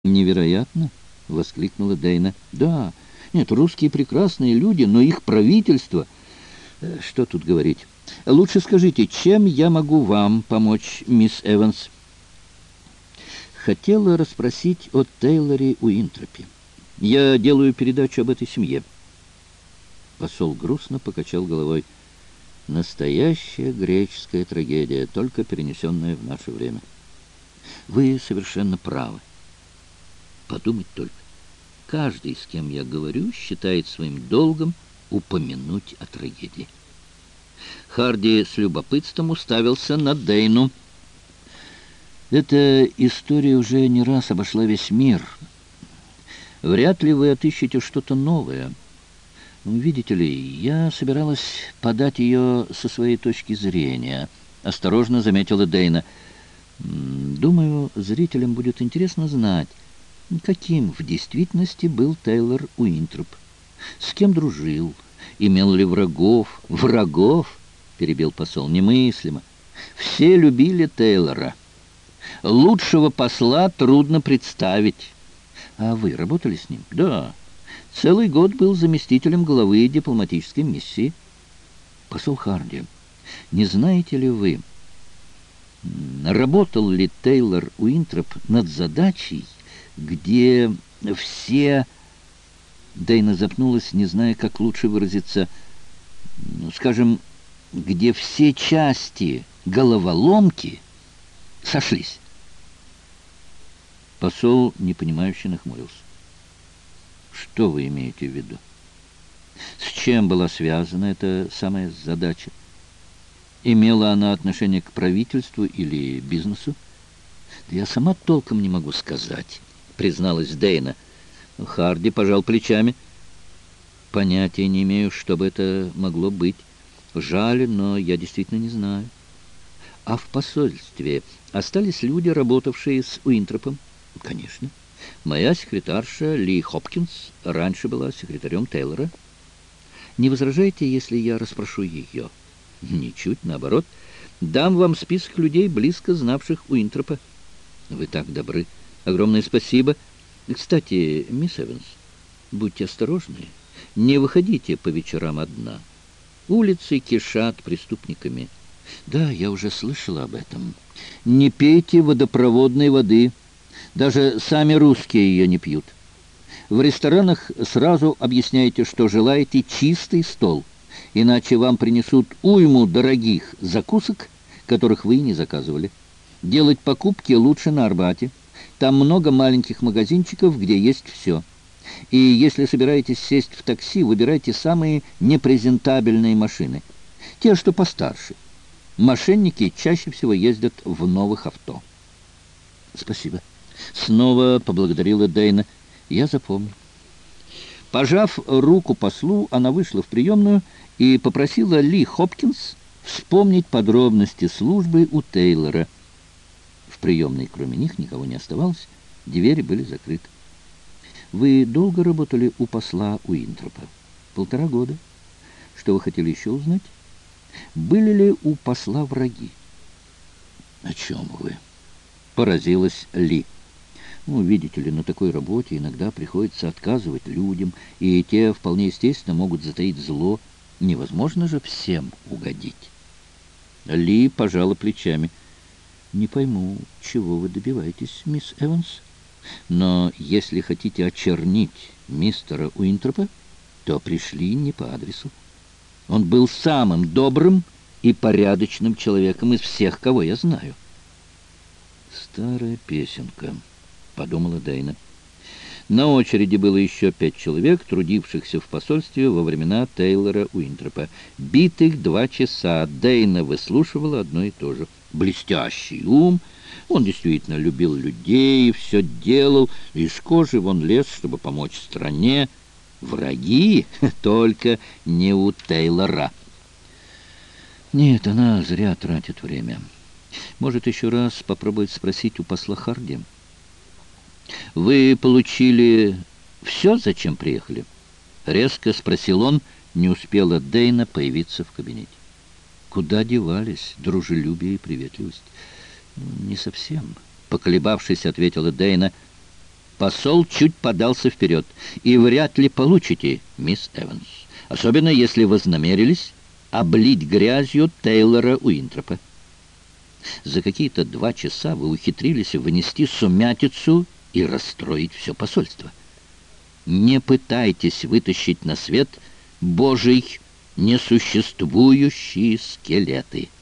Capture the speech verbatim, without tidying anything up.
«Невероятно!» — воскликнула Дейна. «Да, нет, русские прекрасные люди, но их правительство... э, Что тут говорить? Лучше скажите, чем я могу вам помочь, мисс Эванс?» Хотела расспросить о Тейлоре Уинтропе. Я делаю передачу об этой семье. Посол грустно покачал головой. Настоящая греческая трагедия, только перенесенная в наше время. Вы совершенно правы. Подумать только. Каждый, с кем я говорю, считает своим долгом упомянуть о трагедии. Харди с любопытством уставился на Дейну. Эта история уже не раз обошла весь мир. Вряд ли вы отыщете что-то новое. Видите ли, я собиралась подать ее со своей точки зрения, осторожно заметила Дейна. Думаю, зрителям будет интересно знать, каким в действительности был Тейлор Уинтроп. С кем дружил? Имел ли врагов? Врагов? Перебил посол. Немыслимо. Все любили Тейлора. Лучшего посла трудно представить. А вы работали с ним? Да. Целый год был заместителем главы дипломатической миссии. Посол Харди, не знаете ли вы, работал ли Тейлор Уинтроп над задачей, где все... Дейна запнулась, не зная, как лучше выразиться. Ну, скажем, где все части головоломки сошлись. Посол, непонимающе, нахмурился. Что вы имеете в виду? С чем была связана эта самая задача? Имела она отношение к правительству или бизнесу? Я сама толком не могу сказать, призналась Дейна. Харди пожал плечами. Понятия не имею, что бы это могло быть. Жаль, но я действительно не знаю. А в посольстве остались люди, работавшие с Уинтропом? Конечно. Моя секретарша Ли Хопкинс раньше была секретарем Тейлора. Не возражаете, если я расспрошу ее? Ничуть, наоборот. Дам вам список людей, близко знавших Уинтропа. Вы так добры. Огромное спасибо. Кстати, мисс Эванс, будьте осторожны. Не выходите по вечерам одна. Улицы кишат преступниками. Да, я уже слышала об этом. Не пейте водопроводной воды. Даже сами русские ее не пьют. В ресторанах сразу объясняйте, что желаете чистый стол, иначе вам принесут уйму дорогих закусок, которых вы не заказывали. Делать покупки лучше на Арбате. Там много маленьких магазинчиков, где есть все. И если собираетесь сесть в такси, выбирайте самые непрезентабельные машины. Те, что постарше. Мошенники чаще всего ездят в новых авто. Спасибо. Снова поблагодарила Дейна. Я запомню. Пожав руку послу, она вышла в приемную и попросила Ли Хопкинс вспомнить подробности службы у Тейлора. В приемной кроме них никого не оставалось, двери были закрыты. Вы долго работали у посла Уинтропа? Полтора года. Что вы хотели еще узнать? Были ли у посла враги? О чем вы? Поразилась Ли. Ну, видите ли, на такой работе иногда приходится отказывать людям, и те вполне естественно могут затаить зло. Невозможно же всем угодить. Ли пожала плечами. Не пойму, чего вы добиваетесь, мисс Эванс? Но если хотите очернить мистера Уинтропа, то пришли не по адресу. Он был самым добрым и порядочным человеком из всех, кого я знаю. Старая песенка, подумала Дейна. На очереди было еще пять человек, трудившихся в посольстве во времена Тейлора Уинтропа. Битых два часа Дейна выслушивала одно и то же. Блестящий ум. Он действительно любил людей, все делал, из кожи вон лез, чтобы помочь стране. Враги только не у Тейлора. Нет, она зря тратит время. Может, еще раз попробовать спросить у посла Харди. «Вы получили все, зачем приехали?» Резко спросил он, не успела Дейна появиться в кабинете. Куда девались дружелюбие и приветливость? «Не совсем», — поколебавшись, ответила Дейна. Посол чуть подался вперед. «И вряд ли получите, мисс Эванс. Особенно, если вознамерились облить грязью Тейлора Уинтропа. За какие-то два часа вы ухитрились внести сумятицу и расстроить все посольство. Не пытайтесь вытащить на свет Божий несуществующие скелеты».